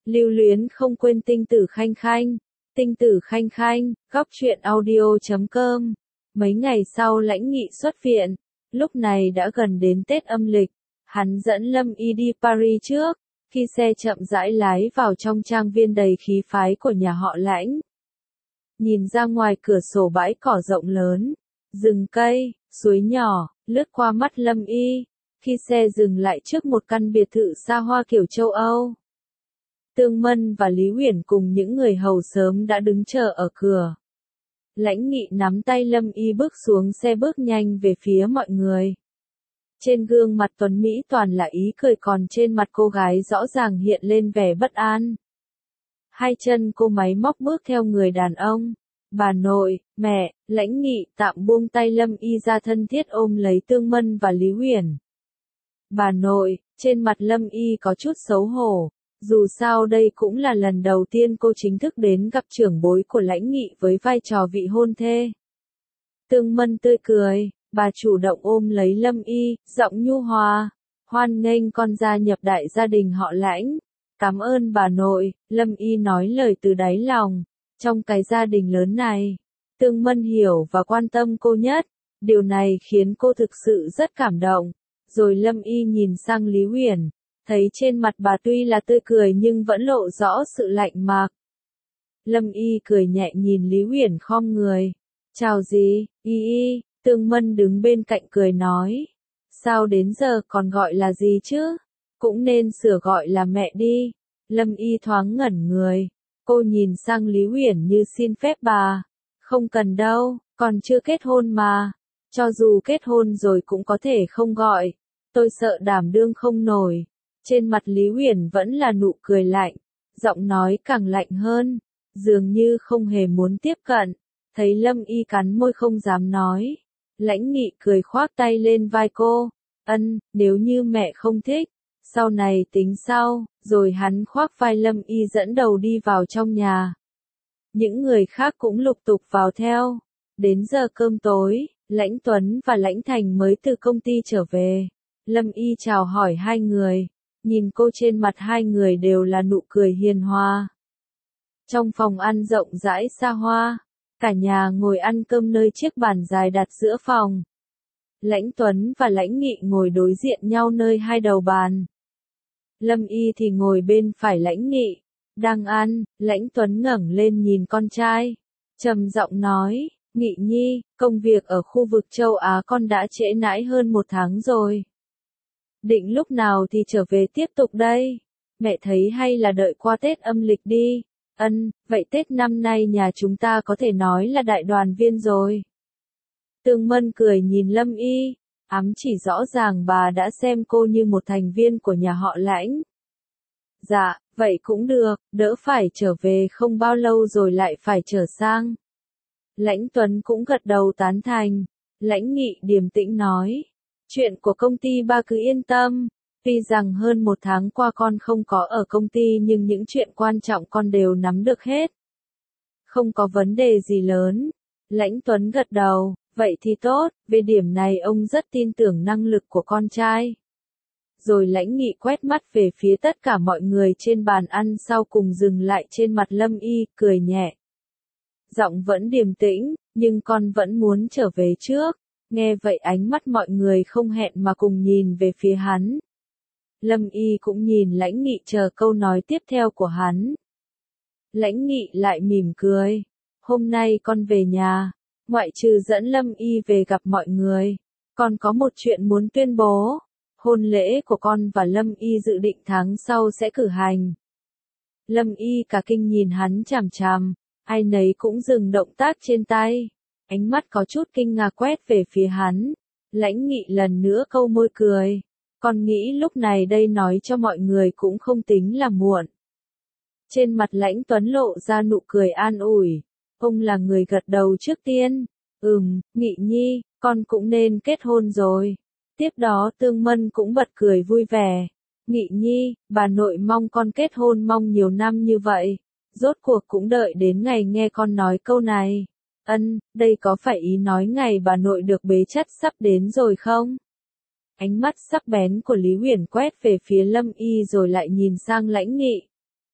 Lưu luyến không quên tinh tử khanh khanh. Tinh tử khanh khanh, góc truyện audio.com. Mấy ngày sau Lãnh Nghị xuất viện, lúc này đã gần đến Tết âm lịch, hắn dẫn Lâm Y đi Paris trước, khi xe chậm rãi lái vào trong trang viên đầy khí phái của nhà họ Lãnh. Nhìn ra ngoài cửa sổ bãi cỏ rộng lớn, rừng cây, suối nhỏ, lướt qua mắt Lâm Y, khi xe dừng lại trước một căn biệt thự xa hoa kiểu châu Âu. Tương Mân và Lý Uyển cùng những người hầu sớm đã đứng chờ ở cửa. Lãnh Nghị nắm tay Lâm Y bước xuống xe bước nhanh về phía mọi người. Trên gương mặt tuấn Mỹ toàn là ý cười, còn trên mặt cô gái rõ ràng hiện lên vẻ bất an. Hai chân cô máy móc bước theo người đàn ông. Bà nội, mẹ, Lãnh Nghị tạm buông tay Lâm Y ra, thân thiết ôm lấy Tương Mân và Lý Uyển. Bà nội, trên mặt Lâm Y có chút xấu hổ. Dù sao đây cũng là lần đầu tiên cô chính thức đến gặp trưởng bối của Lãnh Nghị với vai trò vị hôn thê. Tương Mân tươi cười, bà chủ động ôm lấy Lâm Y, giọng nhu hòa, hoan nghênh con gia nhập đại gia đình họ Lãnh. Cảm ơn bà nội, Lâm Y nói lời từ đáy lòng. Trong cái gia đình lớn này, Tương Mân hiểu và quan tâm cô nhất, điều này khiến cô thực sự rất cảm động. Rồi Lâm Y nhìn sang Lý Uyển, thấy trên mặt bà tuy là tươi cười nhưng vẫn lộ rõ sự lạnh mạc. Lâm Y cười nhẹ nhìn Lý Uyển khom người. Chào gì, Y. Tương Mân đứng bên cạnh cười nói. Sao đến giờ còn gọi là gì chứ? Cũng nên sửa gọi là mẹ đi. Lâm Y thoáng ngẩn người. Cô nhìn sang Lý Uyển như xin phép bà. Không cần đâu, còn chưa kết hôn mà. Cho dù kết hôn rồi cũng có thể không gọi. Tôi sợ đảm đương không nổi. Trên mặt Lý Uyển vẫn là nụ cười lạnh, giọng nói càng lạnh hơn, dường như không hề muốn tiếp cận. Thấy Lâm Y cắn môi không dám nói, Lãnh Nghị cười khoác tay lên vai cô. Nếu như mẹ không thích, sau này tính sau. Rồi hắn khoác vai Lâm Y dẫn đầu đi vào trong nhà. Những người khác cũng lục tục vào theo. Đến giờ cơm tối, Lãnh Tuấn và Lãnh Thành mới từ công ty trở về. Lâm Y chào hỏi hai người. Nhìn cô, trên mặt hai người đều là nụ cười hiền hòa. Trong phòng ăn rộng rãi xa hoa, cả nhà ngồi ăn cơm nơi chiếc bàn dài đặt giữa phòng. Lãnh Tuấn và Lãnh Nghị ngồi đối diện nhau nơi hai đầu bàn. Lâm Y thì ngồi bên phải Lãnh Nghị. Đang ăn, Lãnh Tuấn ngẩng lên nhìn con trai, trầm giọng nói, Nghị nhi, công việc ở khu vực châu Á con đã trễ nải hơn 1 tháng rồi. Định lúc nào thì trở về tiếp tục đây? Mẹ thấy hay là đợi qua Tết âm lịch đi. Vậy Tết năm nay nhà chúng ta có thể nói là đại đoàn viên rồi. Tương Mân cười nhìn Lâm Y, ám chỉ rõ ràng bà đã xem cô như một thành viên của nhà họ Lãnh. Dạ, vậy cũng được, đỡ phải trở về không bao lâu rồi lại phải trở sang. Lãnh Tuấn cũng gật đầu tán thành. Lãnh Nghị điềm tĩnh nói. Chuyện của công ty ba cứ yên tâm, tuy rằng hơn 1 tháng qua con không có ở công ty nhưng những chuyện quan trọng con đều nắm được hết. Không có vấn đề gì lớn. Lãnh Tuấn gật đầu, vậy thì tốt, về điểm này ông rất tin tưởng năng lực của con trai. Rồi Lãnh Nghị quét mắt về phía tất cả mọi người trên bàn ăn, sau cùng dừng lại trên mặt Lâm Y, cười nhẹ. Giọng vẫn điềm tĩnh, nhưng con vẫn muốn trở về trước. Nghe vậy ánh mắt mọi người không hẹn mà cùng nhìn về phía hắn. Lâm Y cũng nhìn Lãnh Nghị chờ câu nói tiếp theo của hắn. Lãnh Nghị lại mỉm cười. Hôm nay con về nhà, ngoại trừ dẫn Lâm Y về gặp mọi người, con có một chuyện muốn tuyên bố. Hôn lễ của con và Lâm Y dự định tháng sau sẽ cử hành. Lâm Y cả kinh nhìn hắn chằm chằm, ai nấy cũng dừng động tác trên tay. Ánh mắt có chút kinh ngạc quét về phía hắn. Lãnh Nghị lần nữa câu môi cười. Con nghĩ lúc này đây nói cho mọi người cũng không tính là muộn. Trên mặt Lãnh Tuấn lộ ra nụ cười an ủi. Ông là người gật đầu trước tiên. Nghị nhi, con cũng nên kết hôn rồi. Tiếp đó Tương Mân cũng bật cười vui vẻ. Nghị nhi, bà nội mong con kết hôn mong nhiều năm như vậy. Rốt cuộc cũng đợi đến ngày nghe con nói câu này. Đây có phải ý nói ngày bà nội được bế chất sắp đến rồi không? Ánh mắt sắc bén của Lý Uyển quét về phía Lâm Y rồi lại nhìn sang Lãnh Nghị.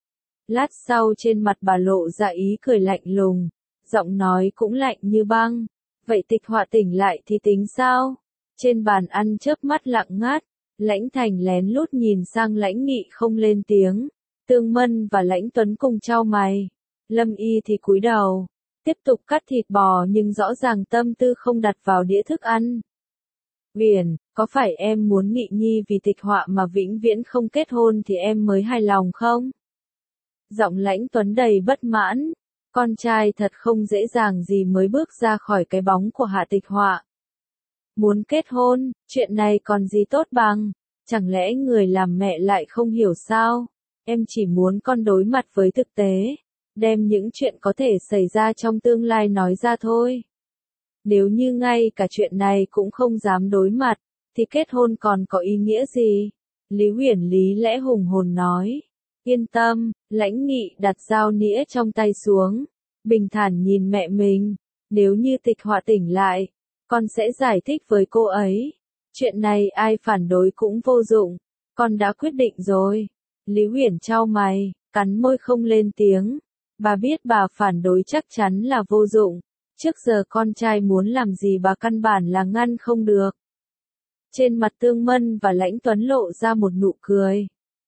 Lát sau trên mặt bà lộ ra ý cười lạnh lùng, giọng nói cũng lạnh như băng. Vậy Tịch Họa tỉnh lại thì tính sao? Trên bàn ăn chớp mắt lặng ngắt, Lãnh Thành lén lút nhìn sang Lãnh Nghị không lên tiếng. Tương Mân và Lãnh Tuấn cùng chau mày. Lâm Y thì cúi đầu, tiếp tục cắt thịt bò nhưng rõ ràng tâm tư không đặt vào đĩa thức ăn. Uyển, có phải em muốn Nghị Nhi vì Tịch Họa mà vĩnh viễn không kết hôn thì em mới hài lòng không? Giọng Lãnh Tuấn đầy bất mãn. Con trai thật không dễ dàng gì mới bước ra khỏi cái bóng của Hạ Tịch Họa. Muốn kết hôn, chuyện này còn gì tốt bằng, chẳng lẽ người làm mẹ lại không hiểu sao? Em chỉ muốn con đối mặt với thực tế, đem những chuyện có thể xảy ra trong tương lai nói ra thôi. Nếu như ngay cả chuyện này cũng không dám đối mặt, thì kết hôn còn có ý nghĩa gì? Lý Uyển lý lẽ hùng hồn nói. Yên tâm, Lãnh Nghị đặt dao nĩa trong tay xuống, bình thản nhìn mẹ mình. Nếu như Tịch Họa tỉnh lại, con sẽ giải thích với cô ấy. Chuyện này ai phản đối cũng vô dụng, con đã quyết định rồi. Lý Uyển chau mày, cắn môi không lên tiếng. Bà biết bà phản đối chắc chắn là vô dụng. Trước giờ con trai muốn làm gì bà căn bản là ngăn không được. Trên mặt Tương Mân và Lãnh Tuấn lộ ra một nụ cười.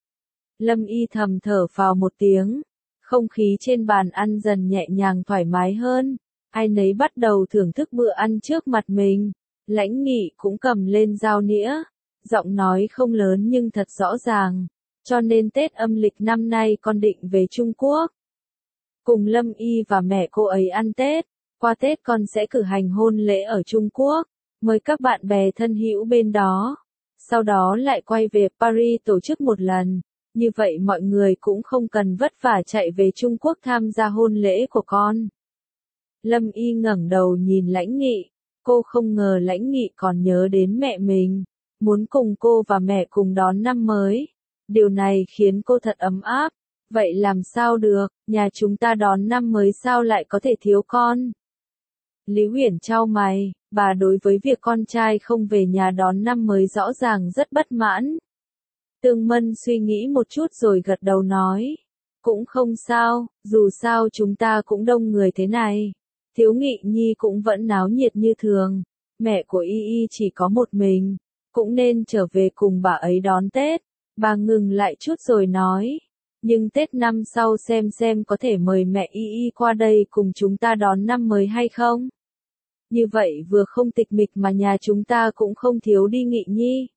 Lâm Y thầm thở phào một tiếng. Không khí trên bàn ăn dần nhẹ nhàng thoải mái hơn. Ai nấy bắt đầu thưởng thức bữa ăn trước mặt mình. Lãnh Nghị cũng cầm lên dao nĩa. Giọng nói không lớn nhưng thật rõ ràng. Cho nên Tết âm lịch năm nay con định về Trung Quốc. Cùng Lâm Y và mẹ cô ấy ăn Tết. Qua Tết con sẽ cử hành hôn lễ ở Trung Quốc. Mời các bạn bè thân hữu bên đó. Sau đó lại quay về Paris tổ chức một lần. Như vậy mọi người cũng không cần vất vả chạy về Trung Quốc tham gia hôn lễ của con. Lâm Y ngẩng đầu nhìn Lãnh Nghị. Cô không ngờ Lãnh Nghị còn nhớ đến mẹ mình. Muốn cùng cô và mẹ cùng đón năm mới. Điều này khiến cô thật ấm áp. Vậy làm sao được, nhà chúng ta đón năm mới sao lại có thể thiếu con? Lý Uyển chau mày, bà đối với việc con trai không về nhà đón năm mới rõ ràng rất bất mãn. Tương Mân suy nghĩ một chút rồi gật đầu nói. Cũng không sao, dù sao chúng ta cũng đông người thế này. Thiếu Nghị Nhi cũng vẫn náo nhiệt như thường. Mẹ của Y Y chỉ có một mình. Cũng nên trở về cùng bà ấy đón Tết. Bà ngừng lại chút rồi nói. Nhưng Tết năm sau xem có thể mời mẹ Y Y qua đây cùng chúng ta đón năm mới hay không? Như vậy vừa không tịch mịch mà nhà chúng ta cũng không thiếu đi Nghị Nhi.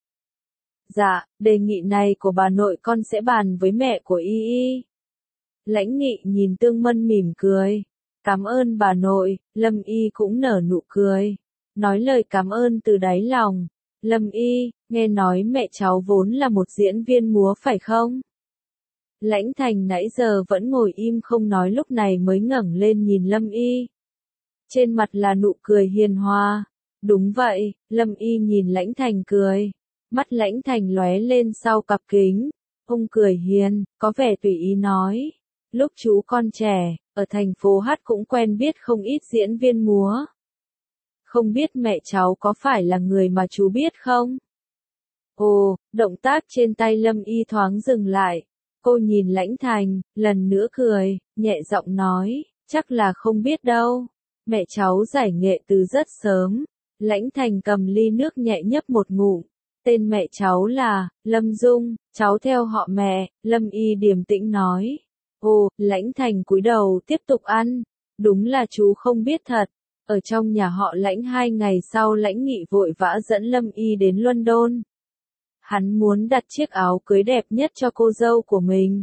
Dạ, đề nghị này của bà nội con sẽ bàn với mẹ của Y Y. Lãnh Nghị nhìn Tương Mân mỉm cười. Cảm ơn bà nội. Lâm Y cũng nở nụ cười. Nói lời cảm ơn từ đáy lòng. Lâm Y, nghe nói mẹ cháu vốn là một diễn viên múa phải không? Lãnh Thành nãy giờ vẫn ngồi im không nói lúc này mới ngẩng lên nhìn Lâm Y. Trên mặt là nụ cười hiền hòa. Đúng vậy, Lâm Y nhìn Lãnh Thành cười. Mắt Lãnh Thành lóe lên sau cặp kính. Ông cười hiền, có vẻ tùy ý nói. Lúc chú con trẻ, ở thành phố hát cũng quen biết không ít diễn viên múa. Không biết mẹ cháu có phải là người mà chú biết không? Ồ, động tác trên tay Lâm Y thoáng dừng lại. Cô nhìn Lãnh Thành, lần nữa cười, nhẹ giọng nói, chắc là không biết đâu. Mẹ cháu giải nghệ từ rất sớm. Lãnh Thành cầm ly nước nhẹ nhấp một ngụm. Tên mẹ cháu là Lâm Dung, cháu theo họ mẹ. Lâm Y điềm tĩnh nói. Ồ, Lãnh Thành cúi đầu tiếp tục ăn. Đúng là chú không biết thật. Ở trong nhà họ Lãnh 2 ngày sau Lãnh Nghị vội vã dẫn Lâm Y đến London. Hắn muốn đặt chiếc áo cưới đẹp nhất cho cô dâu của mình.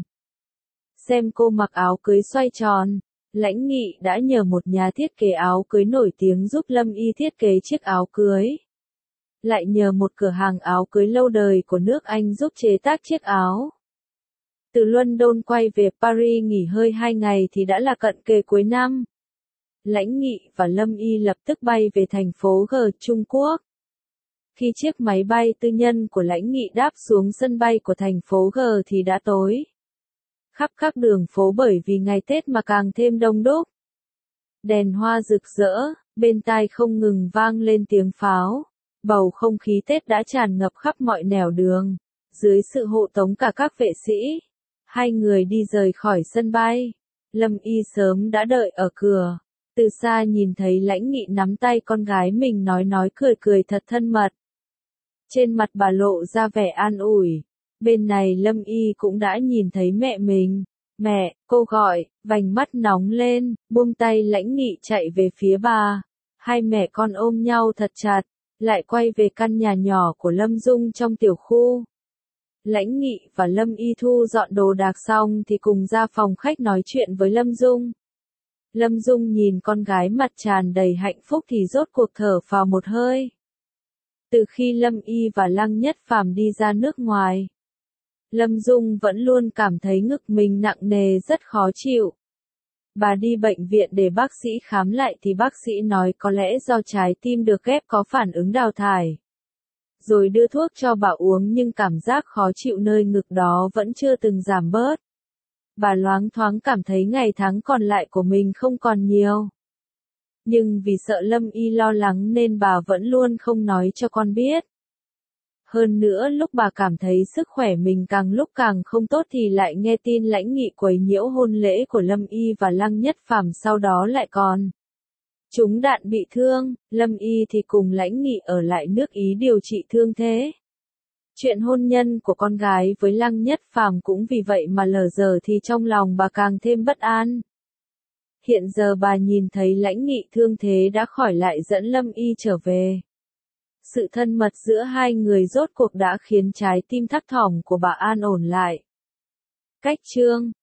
Xem cô mặc áo cưới xoay tròn. Lãnh Nghị đã nhờ một nhà thiết kế áo cưới nổi tiếng giúp Lâm Y thiết kế chiếc áo cưới. Lại nhờ một cửa hàng áo cưới lâu đời của nước Anh giúp chế tác chiếc áo. Từ London quay về Paris nghỉ hơi 2 ngày thì đã là cận kề cuối năm. Lãnh Nghị và Lâm Y lập tức bay về thành phố G, Trung Quốc. Khi chiếc máy bay tư nhân của Lãnh Nghị đáp xuống sân bay của thành phố G thì đã tối. Khắp các đường phố bởi vì ngày Tết mà càng thêm đông đúc. Đèn hoa rực rỡ, bên tai không ngừng vang lên tiếng pháo. Bầu không khí Tết đã tràn ngập khắp mọi nẻo đường. Dưới sự hộ tống cả các vệ sĩ, Hai người đi rời khỏi sân bay. Lâm Y sớm đã đợi ở cửa. Từ xa nhìn thấy Lãnh Nghị nắm tay con gái mình nói cười cười thật thân mật. Trên mặt bà lộ ra vẻ an ủi. Bên này Lâm Y cũng đã nhìn thấy mẹ mình. Mẹ, cô gọi, vành mắt nóng lên, buông tay Lãnh Nghị chạy về phía bà. Hai mẹ con ôm nhau thật chặt, lại quay về căn nhà nhỏ của Lâm Dung trong tiểu khu. Lãnh Nghị và Lâm Y thu dọn đồ đạc xong thì cùng ra phòng khách nói chuyện với Lâm Dung. Lâm Dung nhìn con gái mặt tràn đầy hạnh phúc thì rốt cuộc thở phào một hơi. Từ khi Lâm Y và Lăng Nhất Phàm đi ra nước ngoài, Lâm Dung vẫn luôn cảm thấy ngực mình nặng nề rất khó chịu. Bà đi bệnh viện để bác sĩ khám lại thì bác sĩ nói có lẽ do trái tim được ghép có phản ứng đào thải. Rồi đưa thuốc cho bà uống nhưng cảm giác khó chịu nơi ngực đó vẫn chưa từng giảm bớt. Bà loáng thoáng cảm thấy ngày tháng còn lại của mình không còn nhiều. Nhưng vì sợ Lâm Y lo lắng nên bà vẫn luôn không nói cho con biết. Hơn nữa lúc bà cảm thấy sức khỏe mình càng lúc càng không tốt thì lại nghe tin Lãnh Nghị quấy nhiễu hôn lễ của Lâm Y và Lăng Nhất Phàm, sau đó lại còn trúng đạn bị thương. Lâm Y thì cùng Lãnh Nghị ở lại nước Ý điều trị thương thế. Chuyện hôn nhân của con gái với Lăng Nhất Phàm cũng vì vậy mà lờ dờ thì trong lòng bà càng thêm bất an. Hiện giờ bà nhìn thấy Lãnh Nghị thương thế đã khỏi lại dẫn Lâm Y trở về. Sự thân mật giữa hai người rốt cuộc đã khiến trái tim thắt thỏm của bà an ổn lại. Cách chương